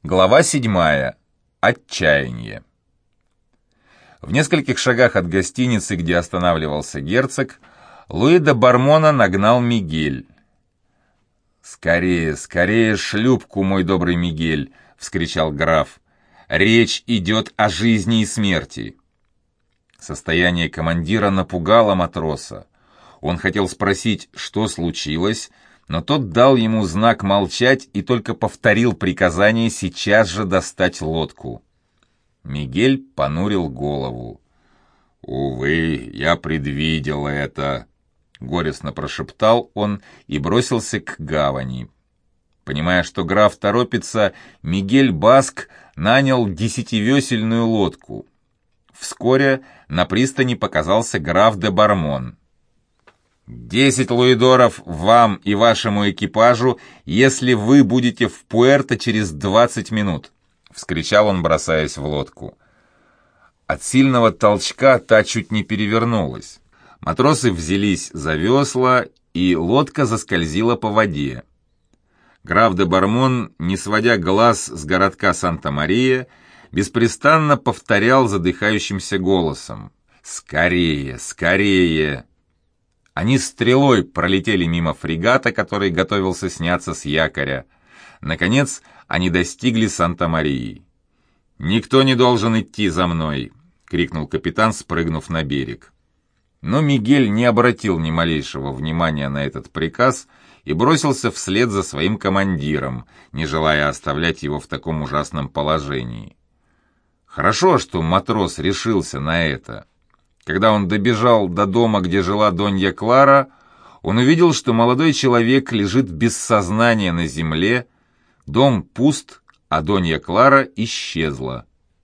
Глава 7. Отчаяние. В нескольких шагах от гостиницы, где останавливался герцог, Луи де Бармона нагнал Мигель. «Скорее, скорее шлюпку, мой добрый Мигель!» — вскричал граф. «Речь идет о жизни и смерти!» Состояние командира напугало матроса. Он хотел спросить, что случилось, но тот дал ему знак молчать и только повторил приказание сейчас же достать лодку. Мигель понурил голову. «Увы, я предвидел это», — горестно прошептал он и бросился к гавани. Понимая, что граф торопится, Мигель Баск нанял 10-весельную лодку. Вскоре на пристани показался граф де Бармон. 10 луидоров вам и вашему экипажу, если вы будете в Пуэрто через 20 минут», — вскричал он, бросаясь в лодку. От сильного толчка та чуть не перевернулась. Матросы взялись за весла, и лодка заскользила по воде. Граф де Бармон, не сводя глаз с городка Санта-Мария, беспрестанно повторял задыхающимся голосом: «Скорее, скорее!» Они стрелой пролетели мимо фрегата, который готовился сняться с якоря. Наконец, они достигли Санта-Марии. «Никто не должен идти за мной!» — крикнул капитан, спрыгнув на берег. Но Мигель не обратил ни малейшего внимания на этот приказ и бросился вслед за своим командиром, не желая оставлять его в таком ужасном положении. Хорошо, что матрос решился на это. Когда он добежал до дома, где жила Донья Клара, он увидел, что молодой человек лежит без сознания на земле, дом пуст, а Донья Клара исчезла.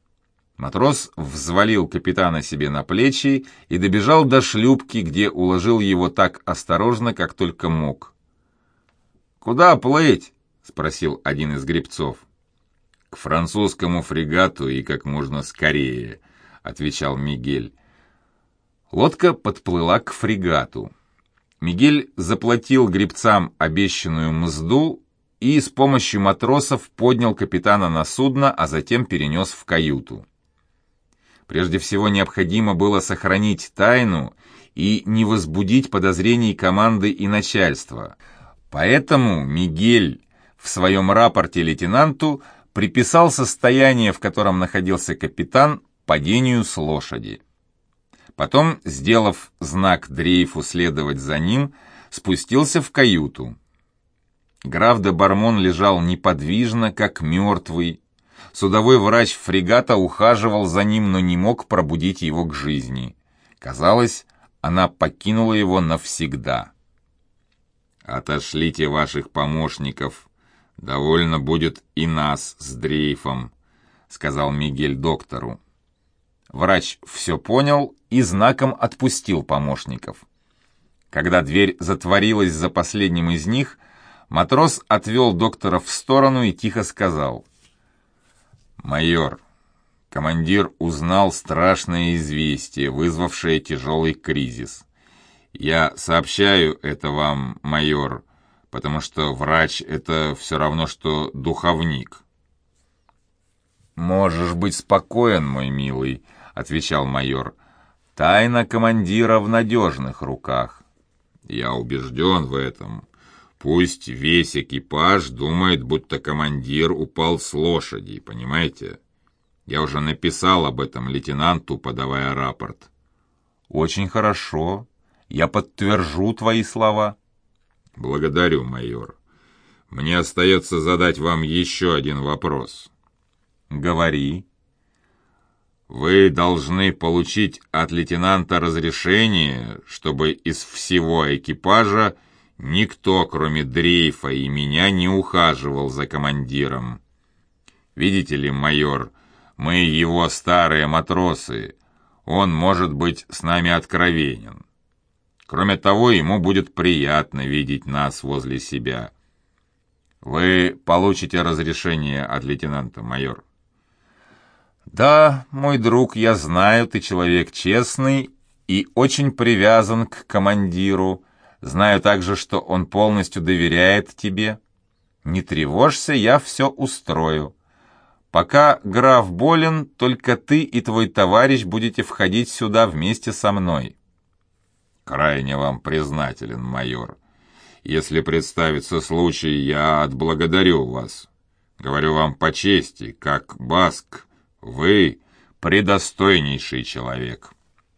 Матрос взвалил капитана себе на плечи и добежал до шлюпки, где уложил его так осторожно, как только мог. «Куда плыть?» — спросил один из гребцов. «К французскому фрегату и как можно скорее», — отвечал Мигель. Лодка подплыла к фрегату. Мигель заплатил гребцам обещанную мзду и с помощью матросов поднял капитана на судно, а затем перенес в каюту. Прежде всего необходимо было сохранить тайну и не возбудить подозрений команды и начальства. Поэтому Мигель в своем рапорте лейтенанту приписал состояние, в котором находился капитан, падению с лошади. Потом, сделав знак дрейфу следовать за ним, спустился в каюту. Граф де Бармон лежал неподвижно, как мертвый. Судовой врач фрегата ухаживал за ним, но не мог пробудить его к жизни. Казалось, она покинула его навсегда. «Отошлите ваших помощников. Довольно будет и нас с дрейфом», — сказал Мигель доктору. Врач все понял и знаком отпустил помощников. Когда дверь затворилась за последним из них, матрос отвел доктора в сторону и тихо сказал: «Майор, командир узнал страшное известие, вызвавшее тяжелый кризис. Я сообщаю это вам, майор, потому что врач — это все равно, что духовник». «Можешь быть спокоен, мой милый», — отвечал майор. «Тайна командира в надежных руках». «Я убежден в этом. Пусть весь экипаж думает, будто командир упал с лошади, понимаете? Я уже написал об этом лейтенанту, подавая рапорт». «Очень хорошо. Я подтвержу твои слова». «Благодарю, майор. Мне остается задать вам еще один вопрос». «Говори». «Вы должны получить от лейтенанта разрешение, чтобы из всего экипажа никто, кроме дрейфа и меня, не ухаживал за командиром. Видите ли, майор, мы его старые матросы, он может быть с нами откровенен. Кроме того, ему будет приятно видеть нас возле себя. Вы получите разрешение от лейтенанта, майор». «Да, мой друг, я знаю, ты человек честный и очень привязан к командиру. Знаю также, что он полностью доверяет тебе. Не тревожься, я все устрою. Пока граф болен, только ты и твой товарищ будете входить сюда вместе со мной». «Крайне вам признателен, майор. Если представится случай, я отблагодарю вас. Говорю вам по чести, как Баск, вы предостойнейший человек».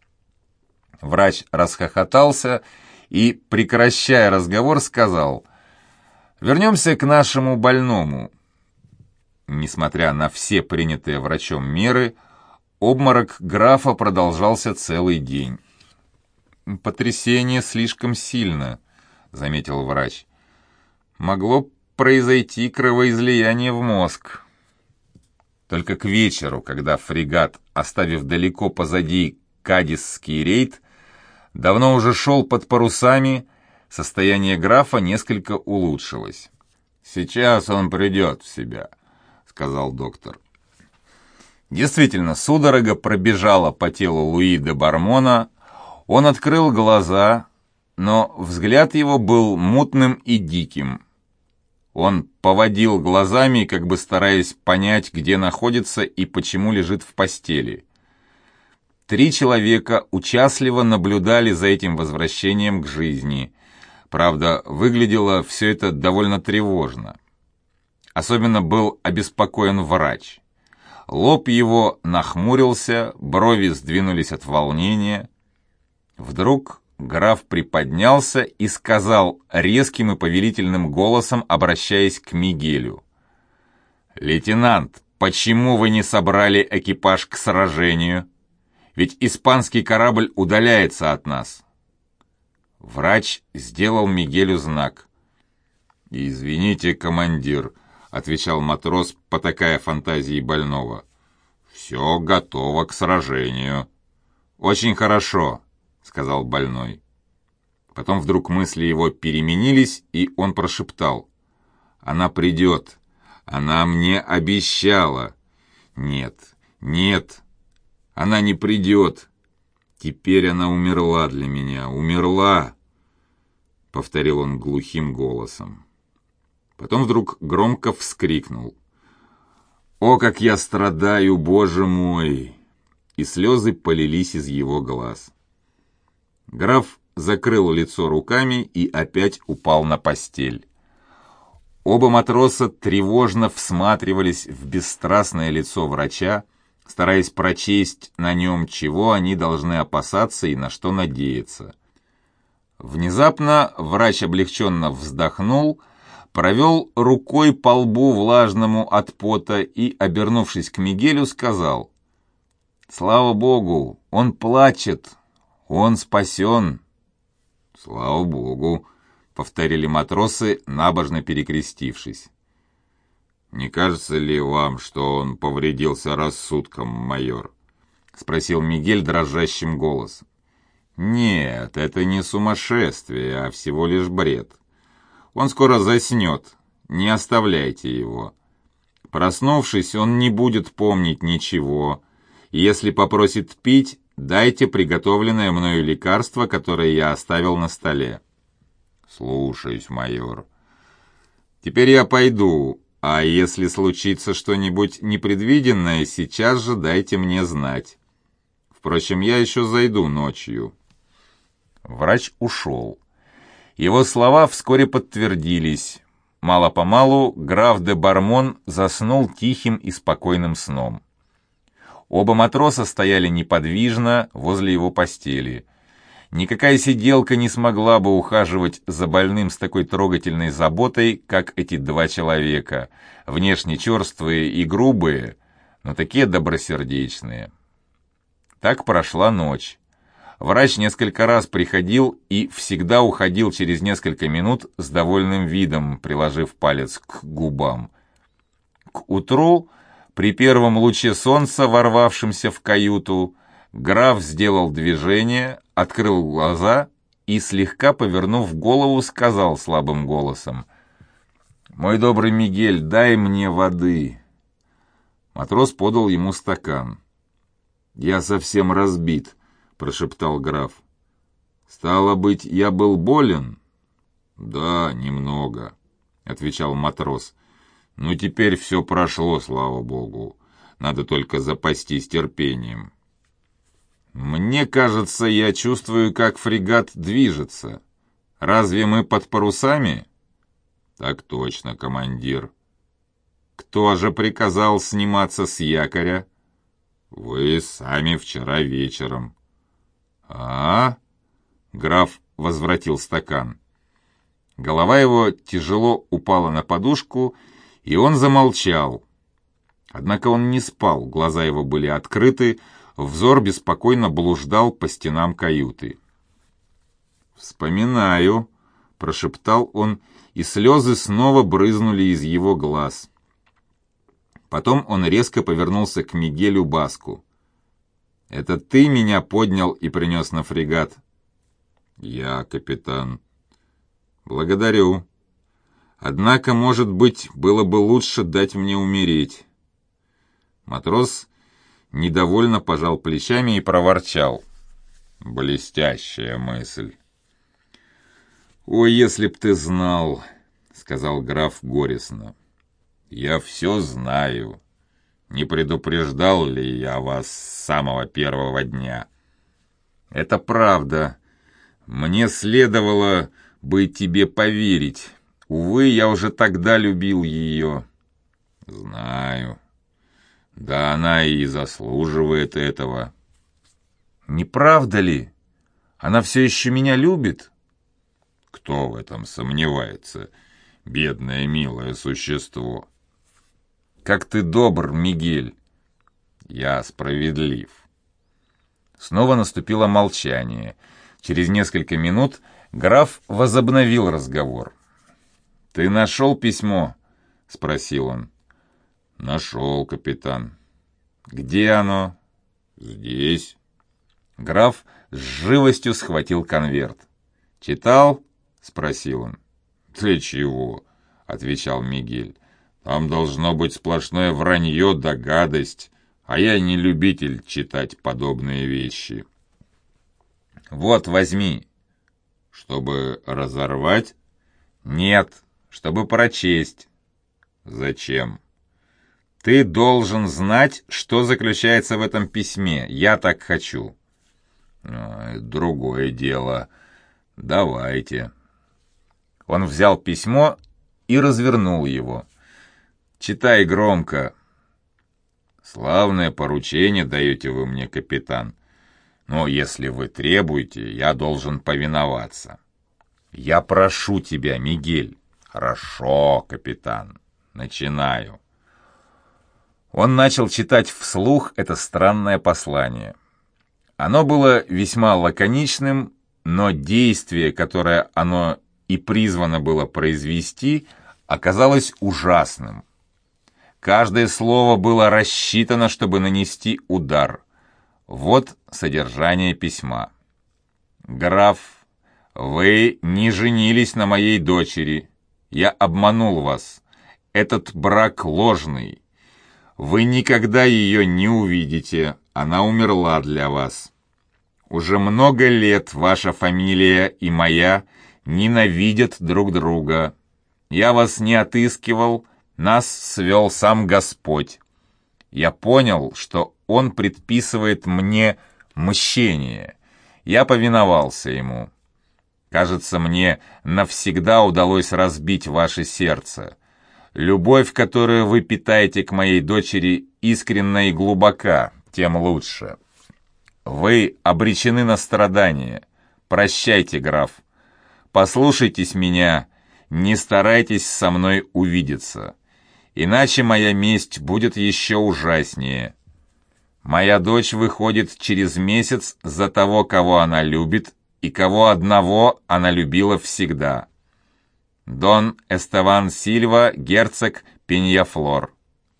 Врач расхохотался и, прекращая разговор, сказал: «Вернемся к нашему больному». Несмотря на все принятые врачом меры, обморок графа продолжался целый день. «Потрясение слишком сильно», — заметил врач. «Могло произойти кровоизлияние в мозг». Только к вечеру, когда фрегат, оставив далеко позади Кадисский рейд, давно уже шел под парусами, состояние графа несколько улучшилось. «Сейчас он придет в себя», — сказал доктор. Действительно, судорога пробежала по телу Луи де Бармона. Он открыл глаза, но взгляд его был мутным и диким. Он поводил глазами, как бы стараясь понять, где находится и почему лежит в постели. 3 человека участливо наблюдали за этим возвращением к жизни. Правда, выглядело все это довольно тревожно. Особенно был обеспокоен врач. Лоб его нахмурился, брови сдвинулись от волнения. Вдруг граф приподнялся и сказал резким и повелительным голосом, обращаясь к Мигелю: «Лейтенант, почему вы не собрали экипаж к сражению? Ведь испанский корабль удаляется от нас». Врач сделал Мигелю знак. «Извините, командир», — отвечал матрос, потакая фантазии больного. «Все готово к сражению». «Очень хорошо», — сказал больной. Потом вдруг мысли его переменились, и он прошептал: «Она придет. Она мне обещала. Нет, нет, она не придет. Теперь она умерла для меня, умерла», — повторил он глухим голосом. Потом вдруг громко вскрикнул: «О, как я страдаю, Боже мой!» И слезы полились из его глаз. Граф закрыл лицо руками и опять упал на постель. Оба матроса тревожно всматривались в бесстрастное лицо врача, стараясь прочесть на нем, чего они должны опасаться и на что надеяться. Внезапно врач облегченно вздохнул, провел рукой по лбу влажному от пота и, обернувшись к Мигелю, сказал: «Слава Богу, он плачет, он спасен». «Слава Богу», — повторили матросы, набожно перекрестившись. «Не кажется ли вам, что он повредился рассудком, майор?» — спросил Мигель дрожащим голосом. «Нет, это не сумасшествие, а всего лишь бред. Он скоро заснет, не оставляйте его. Проснувшись, он не будет помнить ничего. Если попросит пить, дайте приготовленное мною лекарство, которое я оставил на столе». «Слушаюсь, майор». «Теперь я пойду, а если случится что-нибудь непредвиденное, сейчас же дайте мне знать. Впрочем, я еще зайду ночью». Врач ушел. Его слова вскоре подтвердились. Мало-помалу граф де Бармон заснул тихим и спокойным сном. Оба матроса стояли неподвижно возле его постели. Никакая сиделка не смогла бы ухаживать за больным с такой трогательной заботой, как эти 2 человека, внешне черствые и грубые, но такие добросердечные. Так прошла ночь. Врач несколько раз приходил и всегда уходил через несколько минут с довольным видом, приложив палец к губам. К утру, при первом луче солнца, ворвавшемся в каюту, граф сделал движение, открыл глаза и, слегка повернув голову, сказал слабым голосом: «Мой добрый Мигель, дай мне воды». Матрос подал ему стакан. «Я совсем разбит», — прошептал граф. «Стало быть, я был болен?» «Да, немного», — отвечал матрос. Ну, теперь все прошло, слава богу. Надо только запастись терпением. Мне кажется, я чувствую, как фрегат движется. Разве мы под парусами? Так точно, командир. Кто же приказал сниматься с якоря? Вы сами вчера вечером. А? Граф возвратил стакан. Голова его тяжело упала на подушку, и он замолчал. Однако он не спал, глаза его были открыты, взор беспокойно блуждал по стенам каюты. «Вспоминаю», — прошептал он, и слезы снова брызнули из его глаз. Потом он резко повернулся к Мигелю Баску. «Это ты меня поднял и принес на фрегат?» «Я, капитан». «Благодарю. Однако, может быть, было бы лучше дать мне умереть». Матрос недовольно пожал плечами и проворчал. «Блестящая мысль». «Ой, если б ты знал», — сказал граф горестно. «Я все знаю. Не предупреждал ли я вас с самого первого дня?» «Это правда. Мне следовало бы тебе поверить. Увы, я уже тогда любил ее». «Знаю. Да она и заслуживает этого». «Не правда ли? Она все еще меня любит?» «Кто в этом сомневается, бедное милое существо?» «Как ты добр, Мигель!» «Я справедлив». Снова наступило молчание. Через несколько минут граф возобновил разговор. «Ты нашел письмо?» — спросил он. «Нашел, капитан». «Где оно?» «Здесь». Граф с живостью схватил конверт. «Читал?» — спросил он. «Для чего?» — отвечал Мигель. «Там должно быть сплошное вранье да гадость, а я не любитель читать подобные вещи». «Вот, возьми». «Чтобы разорвать?» «Нет, чтобы прочесть». «Зачем?» «Ты должен знать, что заключается в этом письме. Я так хочу». «Другое дело. Давайте». Он взял письмо и развернул его. «Читай громко». «Славное поручение даете вы мне, капитан. Но если вы требуете, я должен повиноваться». «Я прошу тебя, Мигель». «Хорошо, капитан. Начинаю». Он начал читать вслух это странное послание. Оно было весьма лаконичным, но действие, которое оно и призвано было произвести, оказалось ужасным. Каждое слово было рассчитано, чтобы нанести удар. Вот содержание письма. «Граф, вы не женились на моей дочери. Я обманул вас. Этот брак ложный. Вы никогда ее не увидите. Она умерла для вас. Уже много лет ваша фамилия и моя ненавидят друг друга. Я вас не отыскивал, нас свел сам Господь. Я понял, что Он предписывает мне мщение. Я повиновался Ему. Кажется, мне навсегда удалось разбить ваше сердце. Любовь, которую вы питаете к моей дочери, искренна и глубока, тем лучше. Вы обречены на страдания. Прощайте, граф. Послушайтесь меня, не старайтесь со мной увидеться, иначе моя месть будет еще ужаснее. Моя дочь выходит через месяц за того, кого она любит, и кого одного она любила всегда. Дон Эстеван Сильва, герцог Пеньяфлор».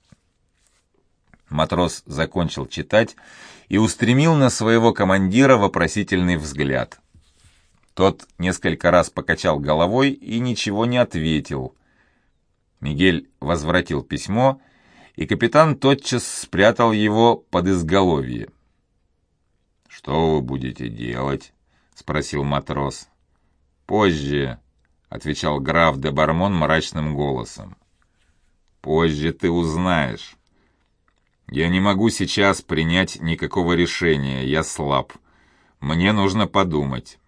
Матрос закончил читать и устремил на своего командира вопросительный взгляд. Тот несколько раз покачал головой и ничего не ответил. Мигель возвратил письмо, и капитан тотчас спрятал его под изголовье. «Что вы будете делать?» — спросил матрос. «Позже», — отвечал граф де Бармон мрачным голосом. Позже ты узнаешь. Я не могу сейчас принять никакого решения, я слаб. Мне нужно подумать».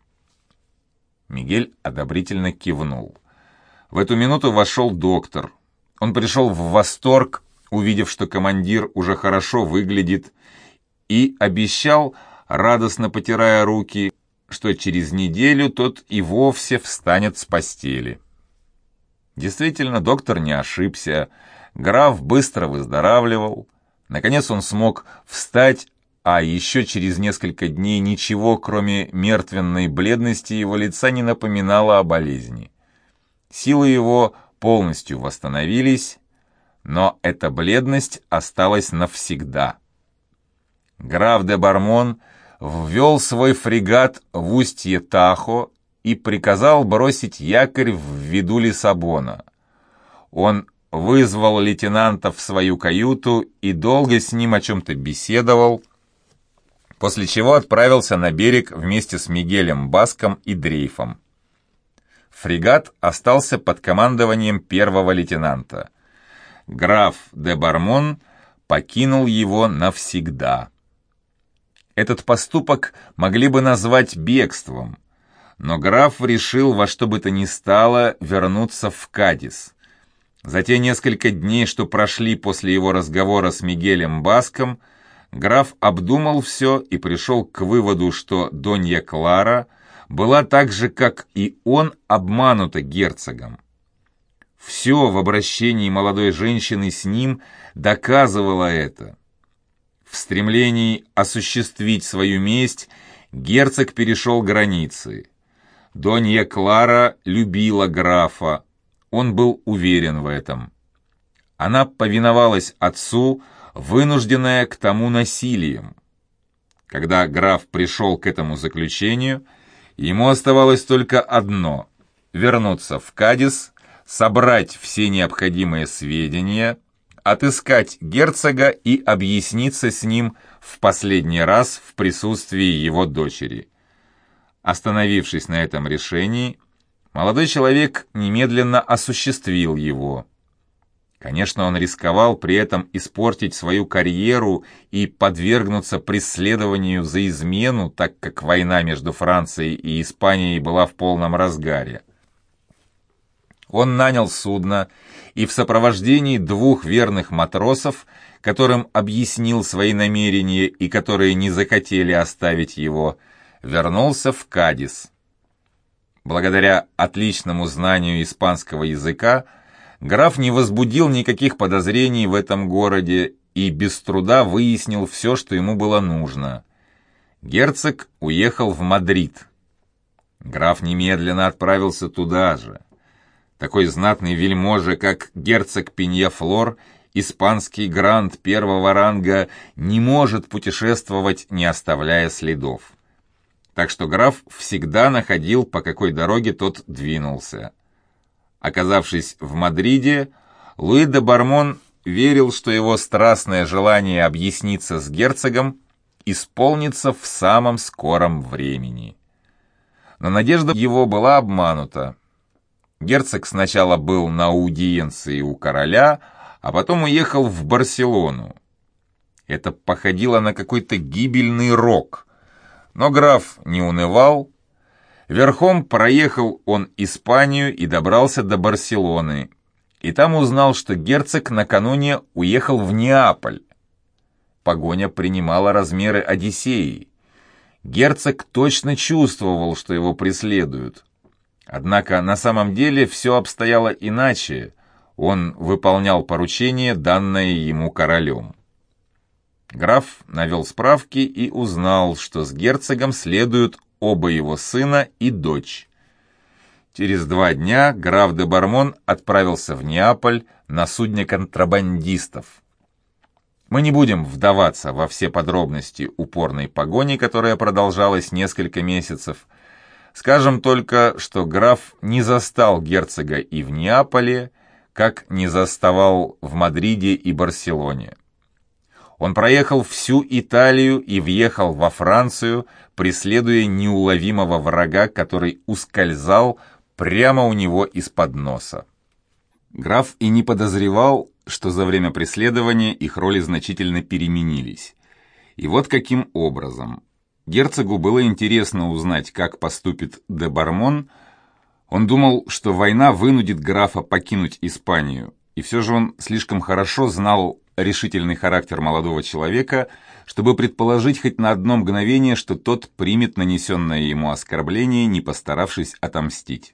Мигель одобрительно кивнул. В эту минуту вошел доктор. Он пришел в восторг, увидев, что командир уже хорошо выглядит, и обещал, радостно потирая руки, что через неделю тот и вовсе встанет с постели. Действительно, доктор не ошибся. Граф быстро выздоравливал. Наконец он смог встать, а еще через несколько дней ничего, кроме мертвенной бледности его лица, не напоминало о болезни. Силы его полностью восстановились, но эта бледность осталась навсегда. Граф де Бармон ввел свой фрегат в устье Тахо и приказал бросить якорь в виду Лиссабона. Он вызвал лейтенанта в свою каюту и долго с ним о чем-то беседовал, после чего отправился на берег вместе с Мигелем Баском и Дрейфом. Фрегат остался под командованием первого лейтенанта. Граф де Бармон покинул его навсегда. Этот поступок могли бы назвать бегством, но граф решил во что бы то ни стало вернуться в Кадис. За те несколько дней, что прошли после его разговора с Мигелем Баском, граф обдумал все и пришел к выводу, что Донья Клара была так же, как и он, обманута герцогом. Все в обращении молодой женщины с ним доказывало это. В стремлении осуществить свою месть герцог перешел границы. Донья Клара любила графа, он был уверен в этом. Она повиновалась отцу, вынужденная к тому насилием. Когда граф пришел к этому заключению, ему оставалось только одно — вернуться в Кадис, собрать все необходимые сведения, отыскать герцога и объясниться с ним в последний раз в присутствии его дочери. Остановившись на этом решении, молодой человек немедленно осуществил его. Конечно, он рисковал при этом испортить свою карьеру и подвергнуться преследованию за измену, так как война между Францией и Испанией была в полном разгаре. Он нанял судно и в сопровождении 2 верных матросов, которым объяснил свои намерения и которые не захотели оставить его, вернулся в Кадис. Благодаря отличному знанию испанского языка граф не возбудил никаких подозрений в этом городе и без труда выяснил все, что ему было нужно. Герцог уехал в Мадрид. Граф немедленно отправился туда же. Такой знатный вельможа, как герцог Пиньяфлор, испанский грант первого ранга, не может путешествовать, не оставляя следов. Так что граф всегда находил, по какой дороге тот двинулся. Оказавшись в Мадриде, Луи де Бармон верил, что его страстное желание объясниться с герцогом исполнится в самом скором времени. Но надежда его была обманута. Герцог сначала был на аудиенции у короля, а потом уехал в Барселону. Это походило на какой-то гибельный рок. Но граф не унывал. Верхом проехал он Испанию и добрался до Барселоны. И там узнал, что герцог накануне уехал в Неаполь. Погоня принимала размеры Одиссеи. Герцог точно чувствовал, что его преследуют. Однако на самом деле все обстояло иначе. Он выполнял поручение, данное ему королем. Граф навел справки и узнал, что с герцогом следуют оба его сына и дочь. Через 2 дня граф де Бармон отправился в Неаполь на судне контрабандистов. Мы не будем вдаваться во все подробности упорной погони, которая продолжалась несколько месяцев. Скажем только, что граф не застал герцога и в Неаполе, как не заставал в Мадриде и Барселоне. Он проехал всю Италию и въехал во Францию, преследуя неуловимого врага, который ускользал прямо у него из-под носа. Граф и не подозревал, что за время преследования их роли значительно переменились. И вот каким образом. Герцогу было интересно узнать, как поступит де Бармон. Он думал, что война вынудит графа покинуть Испанию, и все же он слишком хорошо знал решительный характер молодого человека, чтобы предположить хоть на одно мгновение, что тот примет нанесенное ему оскорбление, не постаравшись отомстить.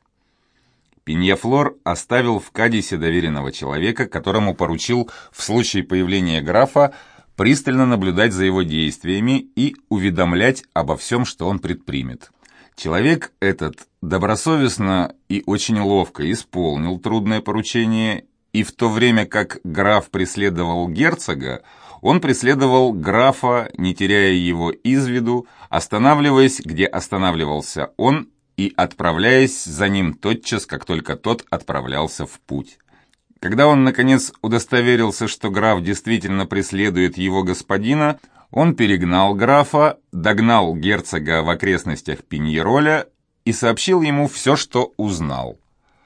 Пиньяфлор оставил в Кадисе доверенного человека, которому поручил в случае появления графа пристально наблюдать за его действиями и уведомлять обо всем, что он предпримет. Человек этот добросовестно и очень ловко исполнил трудное поручение, и в то время как граф преследовал герцога, он преследовал графа, не теряя его из виду, останавливаясь, где останавливался он, и отправляясь за ним тотчас, как только тот отправлялся в путь. Когда он, наконец, удостоверился, что граф действительно преследует его господина, он перегнал графа, догнал герцога в окрестностях Пиньероля и сообщил ему все, что узнал.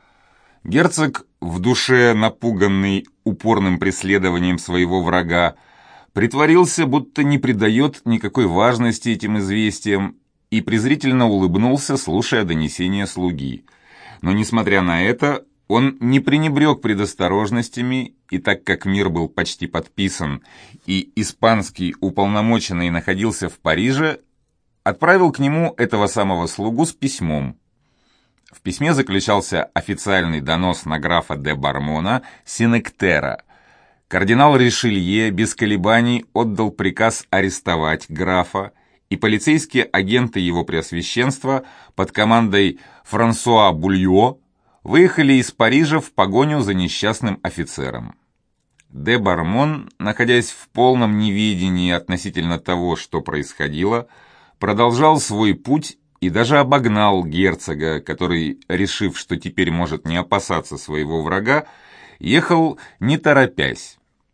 Герцог, в душе напуганный упорным преследованием своего врага, притворился, будто не придает никакой важности этим известиям, и презрительно улыбнулся, слушая донесения слуги. Но, несмотря на это, он не пренебрег предосторожностями, и так как мир был почти подписан, и испанский уполномоченный находился в Париже, отправил к нему этого самого слугу с письмом. В письме заключался официальный донос на графа де Бармона Синектера. Кардинал Ришелье без колебаний отдал приказ арестовать графа, и полицейские агенты его преосвященства под командой Франсуа Бульё выехали из Парижа в погоню за несчастным офицером. Де Бармон, находясь в полном неведении относительно того, что происходило, продолжал свой путь и даже обогнал герцога, который, решив, что теперь может не опасаться своего врага, ехал не торопясь.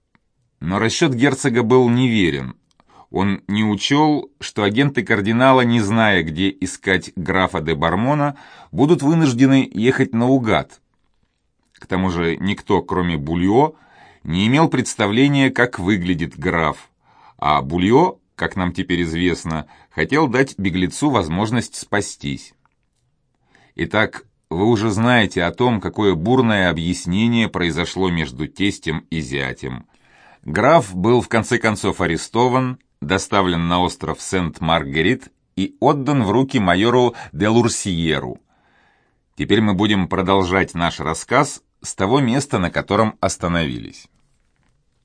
Но расчет герцога был неверен. Он не учел, что агенты кардинала, не зная, где искать графа де Бармона, будут вынуждены ехать наугад. К тому же никто, кроме Бульё, не имел представления, как выглядит граф, а Бульё, как нам теперь известно, хотел дать беглецу возможность спастись. Итак, вы уже знаете о том, какое бурное объяснение произошло между тестем и зятем. Граф был в конце концов арестован, доставлен на остров Сент-Маргерит и отдан в руки майору де Лурсиеру. Теперь мы будем продолжать наш рассказ с того места, на котором остановились.